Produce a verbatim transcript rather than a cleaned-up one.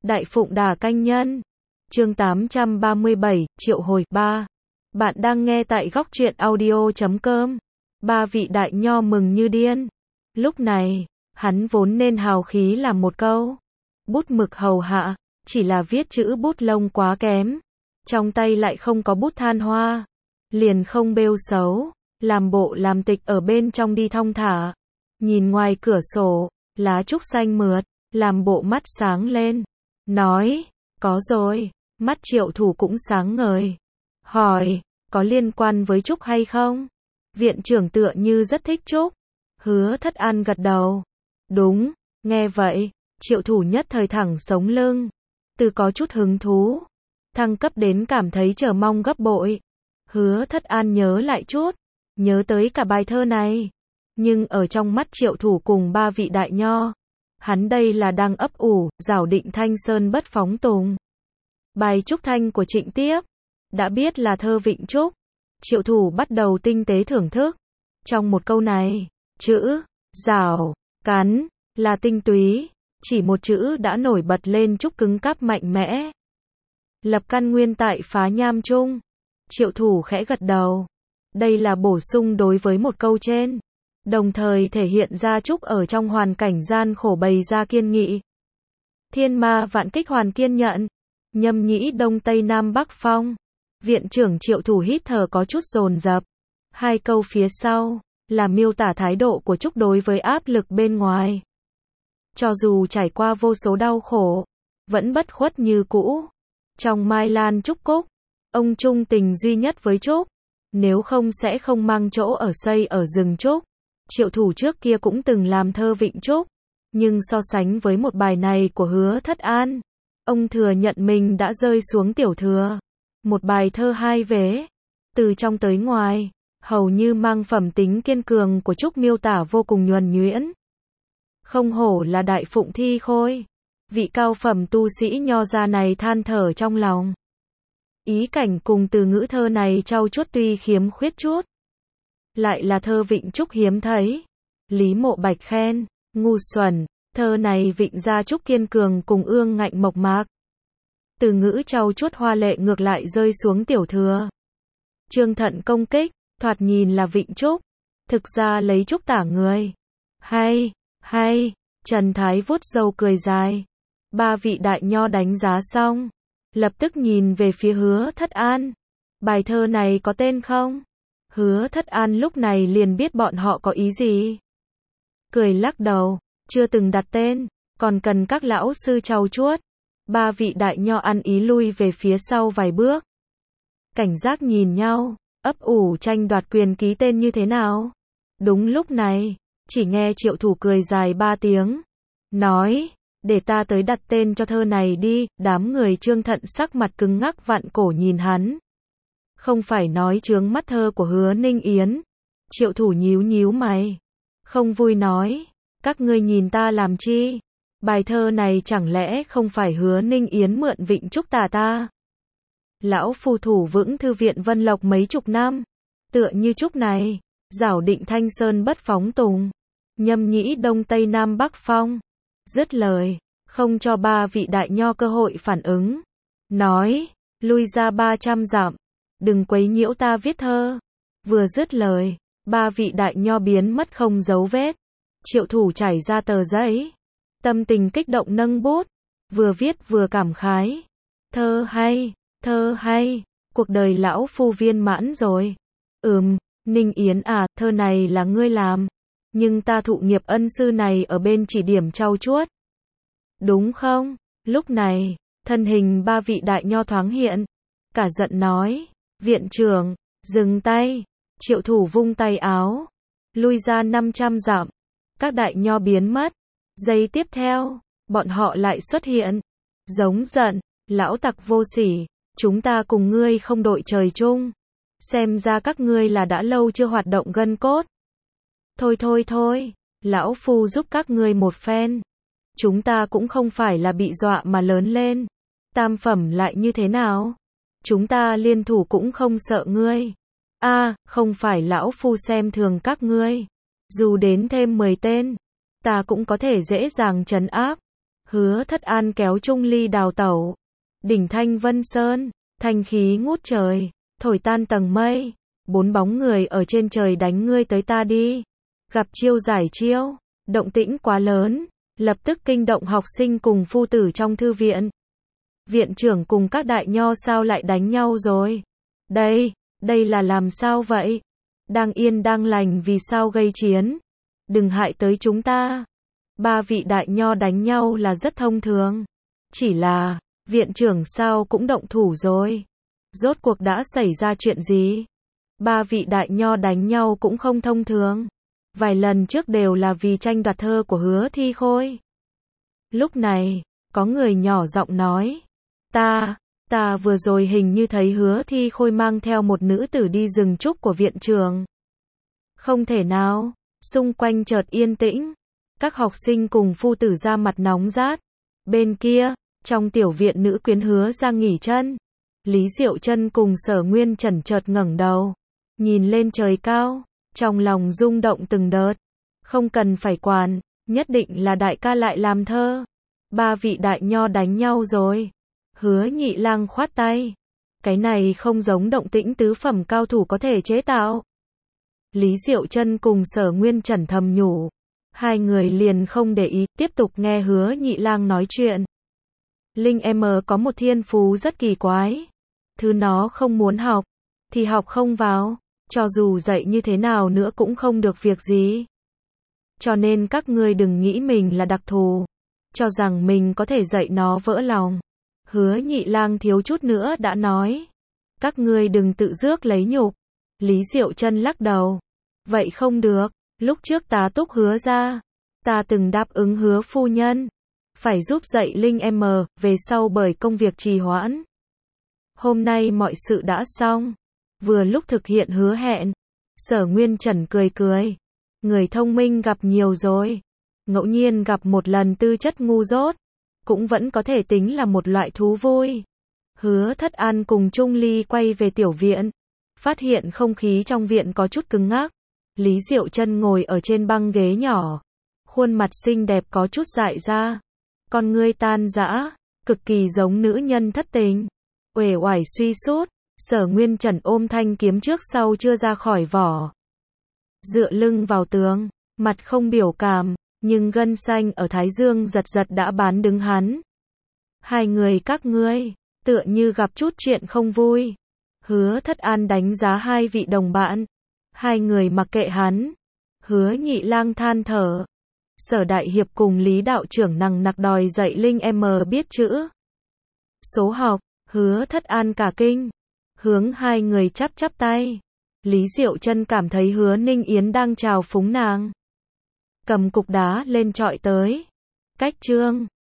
Đại Phụng Đà Canh Nhân. Chương tám trăm ba mươi bảy, triệu hồi. ba. Bạn đang nghe tại góc truyện audio chấm com. Ba vị đại nho mừng như điên. Lúc này, hắn vốn nên hào khí làm một câu. Bút mực hầu hạ, chỉ là viết chữ bút lông quá kém. Trong tay lại không có bút than hoa. Liền không bêu xấu, làm bộ làm tịch ở bên trong đi thong thả. Nhìn ngoài cửa sổ, lá trúc xanh mượt, làm bộ mắt sáng lên. Nói, có rồi, mắt Triệu Thủ cũng sáng ngời. Hỏi, có liên quan với trúc hay không? Viện trưởng tựa như rất thích trúc. Hứa Thất An gật đầu. Đúng, nghe vậy, Triệu Thủ nhất thời thẳng sống lưng. Từ có chút hứng thú, thăng cấp đến cảm thấy chờ mong gấp bội. Hứa Thất An nhớ lại chút, nhớ tới cả bài thơ này. Nhưng ở trong mắt Triệu Thủ cùng ba vị đại nho, hắn đây là đang ấp ủ, giảo định Thanh Sơn bất phóng tùng. Bài Trúc Thanh của Trịnh Tiếp, đã biết là thơ Vịnh Trúc. Triệu Thủ bắt đầu tinh tế thưởng thức. Trong một câu này, chữ, giảo, cắn, là tinh túy, chỉ một chữ đã nổi bật lên trúc cứng cáp mạnh mẽ. Lập căn nguyên tại phá nham trung. Triệu Thủ khẽ gật đầu. Đây là bổ sung đối với một câu trên. Đồng thời thể hiện ra trúc ở trong hoàn cảnh gian khổ bày ra kiên nghị. Thiên ma vạn kích hoàn kiên nhận. Nhâm nhĩ đông tây nam bắc phong. Viện trưởng Triệu Thủ hít thở có chút dồn dập. Hai câu phía sau là miêu tả thái độ của trúc đối với áp lực bên ngoài. Cho dù trải qua vô số đau khổ, vẫn bất khuất như cũ. Trong Mai Lan Trúc Cúc, ông trung tình duy nhất với trúc. Nếu không sẽ không mang chỗ ở xây ở rừng trúc. Triệu Thủ trước kia cũng từng làm thơ Vịnh Trúc. Nhưng so sánh với một bài này của Hứa Thất An, ông thừa nhận mình đã rơi xuống tiểu thừa. Một bài thơ hai vế, từ trong tới ngoài, hầu như mang phẩm tính kiên cường của trúc miêu tả vô cùng nhuần nhuyễn. Không hổ là Đại Phụng thi khôi. Vị cao phẩm tu sĩ nho gia này than thở trong lòng. Ý cảnh cùng từ ngữ thơ này trau chuốt tuy khiếm khuyết chút. Lại là thơ Vịnh Trúc hiếm thấy. Lý Mộ Bạch khen, ngu xuẩn, thơ này vịnh ra trúc kiên cường cùng ương ngạnh mộc mạc. Từ ngữ trau chuốt hoa lệ ngược lại rơi xuống tiểu thừa. Trương Thận công kích, thoạt nhìn là Vịnh Trúc, thực ra lấy trúc tả người. Hay, hay, Trần Thái vuốt râu cười dài. Ba vị đại nho đánh giá xong, lập tức nhìn về phía Hứa Thất An. Bài thơ này có tên không? Hứa Thất An lúc này liền biết bọn họ có ý gì. Cười lắc đầu, chưa từng đặt tên, còn cần các lão sư trau chuốt. Ba vị đại nho ăn ý lui về phía sau vài bước. Cảnh giác nhìn nhau, ấp ủ tranh đoạt quyền ký tên như thế nào. Đúng lúc này, chỉ nghe Triệu Thủ cười dài ba tiếng. Nói, để ta tới đặt tên cho thơ này đi. Đám người Trương Thận sắc mặt cứng ngắc vặn cổ nhìn hắn. Không phải nói chướng mắt thơ của Hứa Ninh Yến. Triệu Thủ nhíu nhíu mày. Không vui nói, các ngươi nhìn ta làm chi? Bài thơ này chẳng lẽ không phải Hứa Ninh Yến mượn Vịnh Trúc tả ta? Lão phù thủ vững thư viện Vân Lộc mấy chục năm. Tựa như trúc này, giảo định Thanh Sơn bất phóng tùng. Nhâm nhĩ đông tây nam bắc phong. Dứt lời, không cho ba vị đại nho cơ hội phản ứng. Nói, lui ra ba trăm dặm. Đừng quấy nhiễu ta viết thơ. Vừa dứt lời, ba vị đại nho biến mất không dấu vết. Triệu Thủ trải ra tờ giấy. Tâm tình kích động nâng bút. Vừa viết vừa cảm khái. Thơ hay, thơ hay. Cuộc đời lão phu viên mãn rồi. Ừm, Ninh Yến à, thơ này là ngươi làm. Nhưng ta thụ nghiệp ân sư này ở bên chỉ điểm trau chuốt. Đúng không? Lúc này, thân hình ba vị đại nho thoáng hiện. Cả giận nói, viện trưởng, dừng tay. Triệu Thủ vung tay áo, lui ra năm trăm dặm. Các đại nho biến mất. Giây tiếp theo, bọn họ lại xuất hiện. Giống giận, lão tặc vô sỉ, chúng ta cùng ngươi không đội trời chung. Xem ra các ngươi là đã lâu chưa hoạt động gân cốt. Thôi thôi thôi, lão phu giúp các ngươi một phen. Chúng ta cũng không phải là bị dọa mà lớn lên. Tam phẩm lại như thế nào? Chúng ta liên thủ cũng không sợ ngươi. A, à, không phải lão phu xem thường các ngươi. Dù đến thêm mười tên, ta cũng có thể dễ dàng trấn áp. Hứa Thất An kéo Trung Ly đào tẩu. Đỉnh Thanh Vân Sơn, thanh khí ngút trời, thổi tan tầng mây. Bốn bóng người ở trên trời đánh ngươi tới ta đi. Gặp chiêu giải chiêu, động tĩnh quá lớn, lập tức kinh động học sinh cùng phu tử trong thư viện. Viện trưởng cùng các đại nho sao lại đánh nhau rồi? Đây, đây là làm sao vậy? Đang yên đang lành vì sao gây chiến? Đừng hại tới chúng ta. Ba vị đại nho đánh nhau là rất thông thường. Chỉ là, viện trưởng sao cũng động thủ rồi? Rốt cuộc đã xảy ra chuyện gì? Ba vị đại nho đánh nhau cũng không thông thường. Vài lần trước đều là vì tranh đoạt thơ của Hứa Thi Khôi. Lúc này, có người nhỏ giọng nói. Ta, ta vừa rồi hình như thấy Hứa Thi Khôi mang theo một nữ tử đi rừng trúc của viện trưởng. Không thể nào, xung quanh chợt yên tĩnh. Các học sinh cùng phu tử ra mặt nóng rát. Bên kia, trong tiểu viện nữ quyến Hứa ra nghỉ chân. Lý Diệu Chân cùng Sở Nguyên Trần chợt ngẩng đầu, nhìn lên trời cao, trong lòng rung động từng đợt. Không cần phải quản, nhất định là đại ca lại làm thơ. Ba vị đại nho đánh nhau rồi. Hứa Nhị Lang khoát tay. Cái này không giống động tĩnh tứ phẩm cao thủ có thể chế tạo. Lý Diệu Chân cùng Sở Nguyên Trần thầm nhủ. Hai người liền không để ý, tiếp tục nghe Hứa Nhị Lang nói chuyện. Linh em có một thiên phú rất kỳ quái. Thứ nó không muốn học, thì học không vào. Cho dù dạy như thế nào nữa cũng không được việc gì. Cho nên các ngươi đừng nghĩ mình là đặc thù. Cho rằng mình có thể dạy nó vỡ lòng. Hứa Nhị Lang thiếu chút nữa đã nói. Các ngươi đừng tự rước lấy nhục. Lý Diệu Chân lắc đầu. Vậy không được. Lúc trước tá túc Hứa ra. Ta từng đáp ứng Hứa phu nhân. Phải giúp dạy Linh em, về sau bởi công việc trì hoãn. Hôm nay mọi sự đã xong. Vừa lúc thực hiện hứa hẹn. Sở Nguyên Trần cười cười. Người thông minh gặp nhiều rồi. Ngẫu nhiên gặp một lần tư chất ngu dốt. Cũng vẫn có thể tính là một loại thú vui. Hứa Thất An cùng Trung Ly quay về tiểu viện. Phát hiện không khí trong viện có chút cứng ngắc. Lý Diệu Chân ngồi ở trên băng ghế nhỏ. Khuôn mặt xinh đẹp có chút dại ra. Con ngươi tan rã. Cực kỳ giống nữ nhân thất tình. Uể oải suy sút. Sở Nguyên Trần ôm thanh kiếm trước sau chưa ra khỏi vỏ. Dựa lưng vào tường. Mặt không biểu cảm. Nhưng gân xanh ở thái dương giật giật đã bán đứng hắn. Hai người các ngươi. Tựa như gặp chút chuyện không vui. Hứa Thất An đánh giá hai vị đồng bạn. Hai người mặc kệ hắn. Hứa Nhị Lang than thở. Sở Đại Hiệp cùng Lý đạo trưởng nằng nặc đòi dạy Linh em biết chữ. Số học. Hứa Thất An cả kinh. Hướng hai người chắp chắp tay. Lý Diệu Chân cảm thấy Hứa Ninh Yến đang chào phúng nàng. Cầm cục đá lên chọi tới. Cách chương.